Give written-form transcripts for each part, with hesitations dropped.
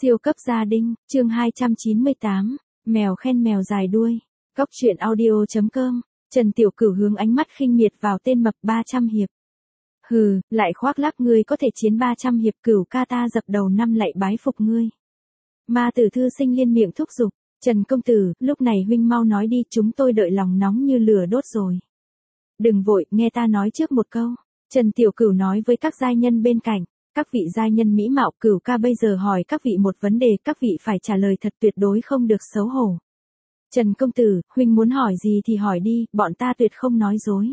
Siêu cấp gia đình, chương 298, mèo khen mèo dài đuôi. Góc truyện audio.com, Trần Tiểu Cửu hướng ánh mắt khinh miệt vào tên mập 300 hiệp. Hừ, lại khoác lác ngươi có thể chiến 300 hiệp, Cửu ca ta dập đầu năm lạy bái phục ngươi. Ma Tử Thư Sinh liên miệng thúc giục, Trần công tử, lúc này huynh mau nói đi, chúng tôi đợi lòng nóng như lửa đốt rồi. Đừng vội, nghe ta nói trước một câu. Trần Tiểu Cửu nói với các giai nhân bên cạnh. Các vị giai nhân mỹ mạo, Cửu ca bây giờ hỏi các vị một vấn đề, các vị phải trả lời thật, tuyệt đối không được xấu hổ. Trần công tử, huynh muốn hỏi gì thì hỏi đi, bọn ta tuyệt không nói dối.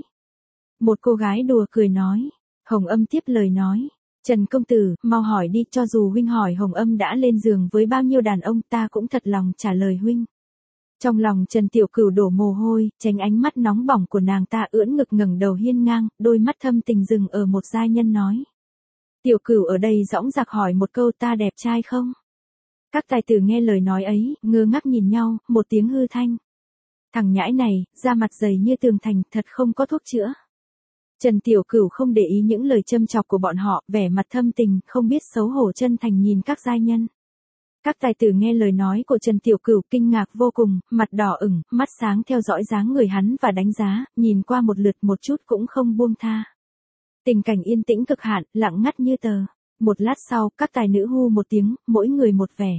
Một cô gái đùa cười nói. Hồng Âm tiếp lời nói. Trần công tử, mau hỏi đi, cho dù huynh hỏi Hồng Âm đã lên giường với bao nhiêu đàn ông, ta cũng thật lòng trả lời huynh. Trong lòng Trần Tiểu Cửu đổ mồ hôi, tránh ánh mắt nóng bỏng của nàng ta, ưỡn ngực ngẩng đầu hiên ngang, đôi mắt thâm tình dừng ở một giai nhân nói. Tiểu Cửu ở đây dõng dạc hỏi một câu, ta đẹp trai không? Các tài tử nghe lời nói ấy, ngơ ngác nhìn nhau, một tiếng hư thanh. Thằng nhãi này, da mặt dày như tường thành, thật không có thuốc chữa. Trần Tiểu Cửu không để ý những lời châm chọc của bọn họ, vẻ mặt thâm tình, không biết xấu hổ chân thành nhìn các giai nhân. Các tài tử nghe lời nói của Trần Tiểu Cửu kinh ngạc vô cùng, mặt đỏ ửng, mắt sáng theo dõi dáng người hắn và đánh giá, nhìn qua một lượt một chút cũng không buông tha. Tình cảnh yên tĩnh cực hạn, lặng ngắt như tờ. Một lát sau, các tài nữ hu một tiếng, mỗi người một vẻ.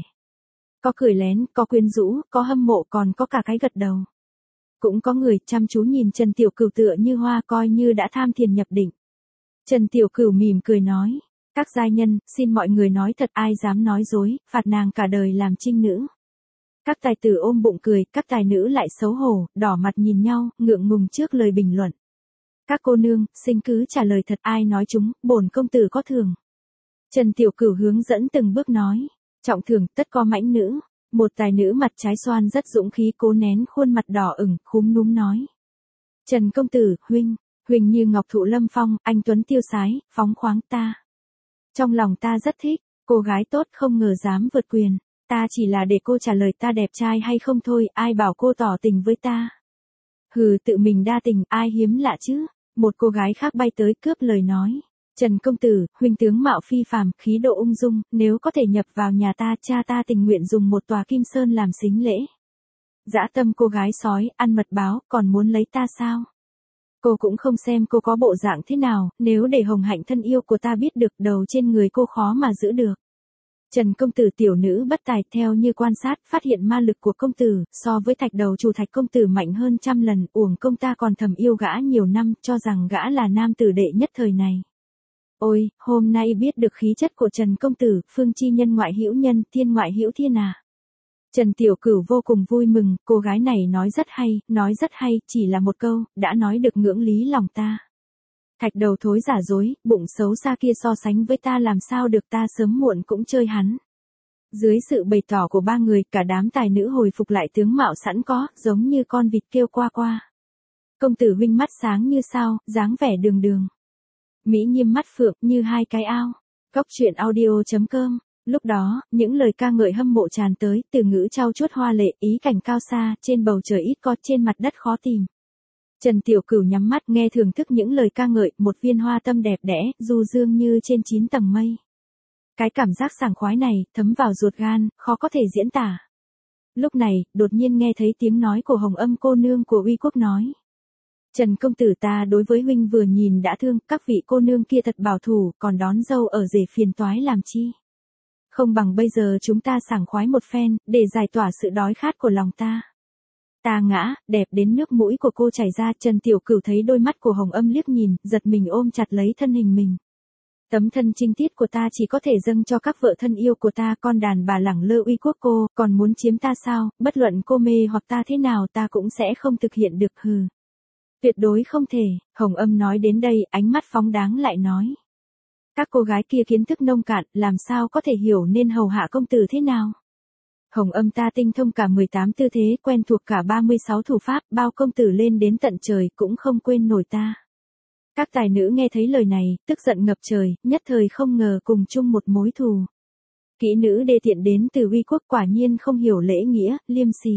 Có cười lén, có quyến rũ, có hâm mộ, còn có cả cái gật đầu. Cũng có người chăm chú nhìn Trần Tiểu Cửu tựa như hoa, coi như đã tham thiền nhập định. Trần Tiểu Cửu mỉm cười nói. Các giai nhân, xin mọi người nói thật, ai dám nói dối, phạt nàng cả đời làm trinh nữ. Các tài tử ôm bụng cười, các tài nữ lại xấu hổ, đỏ mặt nhìn nhau, ngượng ngùng trước lời bình luận. Các cô nương, xin cứ trả lời thật, ai nói chúng, bổn công tử có thưởng. Trần Tiểu Cửu hướng dẫn từng bước nói. Trọng thưởng, tất có mãnh nữ. Một tài nữ mặt trái xoan rất dũng khí, cố nén khuôn mặt đỏ ửng, khúm núm nói. Trần công tử, huynh như ngọc thụ lâm phong, anh tuấn tiêu sái, phóng khoáng ta. Trong lòng ta rất thích, cô gái tốt không ngờ dám vượt quyền. Ta chỉ là để cô trả lời ta đẹp trai hay không thôi, ai bảo cô tỏ tình với ta. Hừ, tự mình đa tình, ai hiếm lạ chứ. Một cô gái khác bay tới cướp lời nói. Trần công tử, huynh tướng mạo phi phàm, khí độ ung dung, nếu có thể nhập vào nhà ta, cha ta tình nguyện dùng một tòa kim sơn làm sính lễ. Dã tâm cô gái sói, ăn mật báo, còn muốn lấy ta sao? Cô cũng không xem cô có bộ dạng thế nào, nếu để Hồng Hạnh thân yêu của ta biết được, đầu trên người cô khó mà giữ được. Trần công tử, tiểu nữ bất tài, theo như quan sát, phát hiện ma lực của công tử, so với thạch đầu chủ Thạch công tử mạnh hơn trăm lần, uổng công ta còn thầm yêu gã nhiều năm, cho rằng gã là nam tử đệ nhất thời này. Ôi, hôm nay biết được khí chất của Trần công tử, phương chi nhân ngoại hữu nhân, thiên ngoại hữu thiên à. Trần Tiểu Cửu vô cùng vui mừng, cô gái này nói rất hay, chỉ là một câu, đã nói được ngưỡng lý lòng ta. Thạch đầu thối giả dối, bụng xấu xa kia so sánh với ta làm sao được, ta sớm muộn cũng chơi hắn. Dưới sự bày tỏ của ba người, cả đám tài nữ hồi phục lại tướng mạo sẵn có, giống như con vịt kêu qua qua. Công tử huynh mắt sáng như sao, dáng vẻ đường đường. Mỹ Nhiêm mắt phượng như hai cái ao. Góc truyện audio.com. Lúc đó, những lời ca ngợi hâm mộ tràn tới, từ ngữ trau chuốt hoa lệ, ý cảnh cao xa, trên bầu trời ít có, trên mặt đất khó tìm. Trần Tiểu Cửu nhắm mắt nghe thưởng thức những lời ca ngợi, một viên hoa tâm đẹp đẽ, du dương như trên 9 tầng mây. Cái cảm giác sảng khoái này, thấm vào ruột gan, khó có thể diễn tả. Lúc này, đột nhiên nghe thấy tiếng nói của Hồng Âm cô nương của Uy Quốc nói. Trần công tử, ta đối với huynh vừa nhìn đã thương, các vị cô nương kia thật bảo thủ, còn đón dâu ở rể phiền toái làm chi. Không bằng bây giờ chúng ta sảng khoái một phen, để giải tỏa sự đói khát của lòng ta. Ta ngã, đẹp đến nước mũi của cô chảy ra. Trần Tiểu Cửu thấy đôi mắt của Hồng Âm liếc nhìn, giật mình ôm chặt lấy thân hình mình. Tấm thân trinh tiết của ta chỉ có thể dâng cho các vợ thân yêu của ta, con đàn bà lẳng lơ Uy Quốc cô, còn muốn chiếm ta sao, bất luận cô mê hoặc ta thế nào ta cũng sẽ không thực hiện được, hừ. Tuyệt đối không thể. Hồng Âm nói đến đây, ánh mắt phóng đáng lại nói. Các cô gái kia kiến thức nông cạn, làm sao có thể hiểu nên hầu hạ công tử thế nào. Hồng Âm ta tinh thông cả 18 tư thế, quen thuộc cả 36 thủ pháp, bao công tử lên đến tận trời cũng không quên nổi ta. Các tài nữ nghe thấy lời này, tức giận ngập trời, nhất thời không ngờ cùng chung một mối thù. Kỹ nữ đê tiện đến từ Uy Quốc, quả nhiên không hiểu lễ nghĩa, liêm sỉ.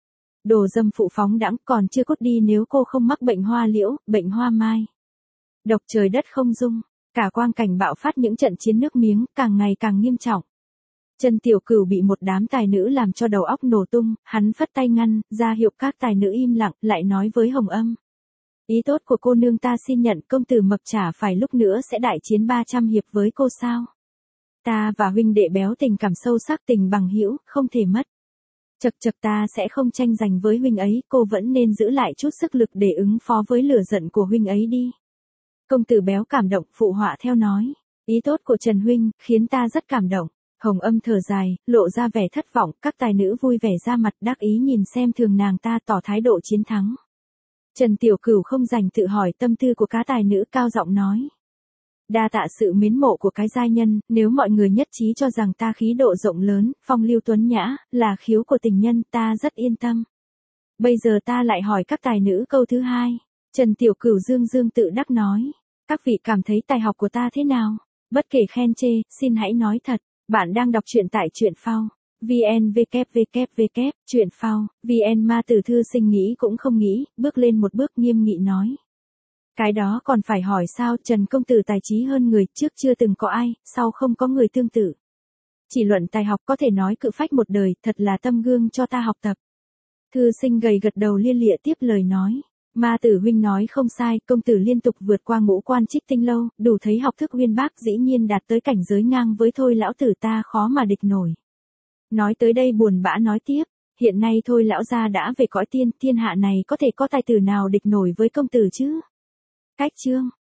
Đồ dâm phụ phóng đãng, còn chưa cốt đi nếu cô không mắc bệnh hoa liễu, bệnh hoa mai. Độc trời đất không dung, cả quang cảnh bạo phát những trận chiến nước miếng, càng ngày càng nghiêm trọng. Trần Tiểu Cửu bị một đám tài nữ làm cho đầu óc nổ tung, hắn phất tay ngăn, ra hiệu các tài nữ im lặng, lại nói với Hồng Âm. Ý tốt của cô nương ta xin nhận, công tử Mập chả phải lúc nữa sẽ đại chiến 300 hiệp với cô sao? Ta và huynh đệ Béo tình cảm sâu sắc, tình bằng hữu, không thể mất. Chậc chậc, ta sẽ không tranh giành với huynh ấy, cô vẫn nên giữ lại chút sức lực để ứng phó với lửa giận của huynh ấy đi. Công tử Béo cảm động, phụ họa theo nói. Ý tốt của Trần huynh, khiến ta rất cảm động. Hồng Âm thở dài, lộ ra vẻ thất vọng, các tài nữ vui vẻ ra mặt đắc ý nhìn xem thường nàng ta, tỏ thái độ chiến thắng. Trần Tiểu Cửu không dành tự hỏi tâm tư của các tài nữ, cao giọng nói. Đa tạ sự mến mộ của cái giai nhân, nếu mọi người nhất trí cho rằng ta khí độ rộng lớn, phong lưu tuấn nhã, là khiếu của tình nhân, ta rất yên tâm. Bây giờ ta lại hỏi các tài nữ câu thứ hai. Trần Tiểu Cửu dương dương tự đắc nói. Các vị cảm thấy tài học của ta thế nào? Bất kể khen chê, xin hãy nói thật. Bạn đang đọc truyện tại truyện phao. VN www. Truyện phao, VN ma tử thư sinh nghĩ cũng không nghĩ, bước lên một bước nghiêm nghị nói. Cái đó còn phải hỏi sao, Trần công tử tài trí hơn người, trước chưa từng có ai, sau không có người tương tự. Chỉ luận tài học có thể nói cự phách một đời, thật là tâm gương cho ta học tập. Thư sinh gầy gật đầu lia lịa tiếp lời nói. Ma tử huynh nói không sai, công tử liên tục vượt qua ngũ quan Trích Tinh lâu, đủ thấy học thức uyên bác, dĩ nhiên đạt tới cảnh giới ngang với Thôi lão tử ta khó mà địch nổi. Nói tới đây buồn bã nói tiếp, hiện nay Thôi lão gia đã về cõi tiên, thiên hạ này có thể có tài tử nào địch nổi với công tử chứ? Cách chương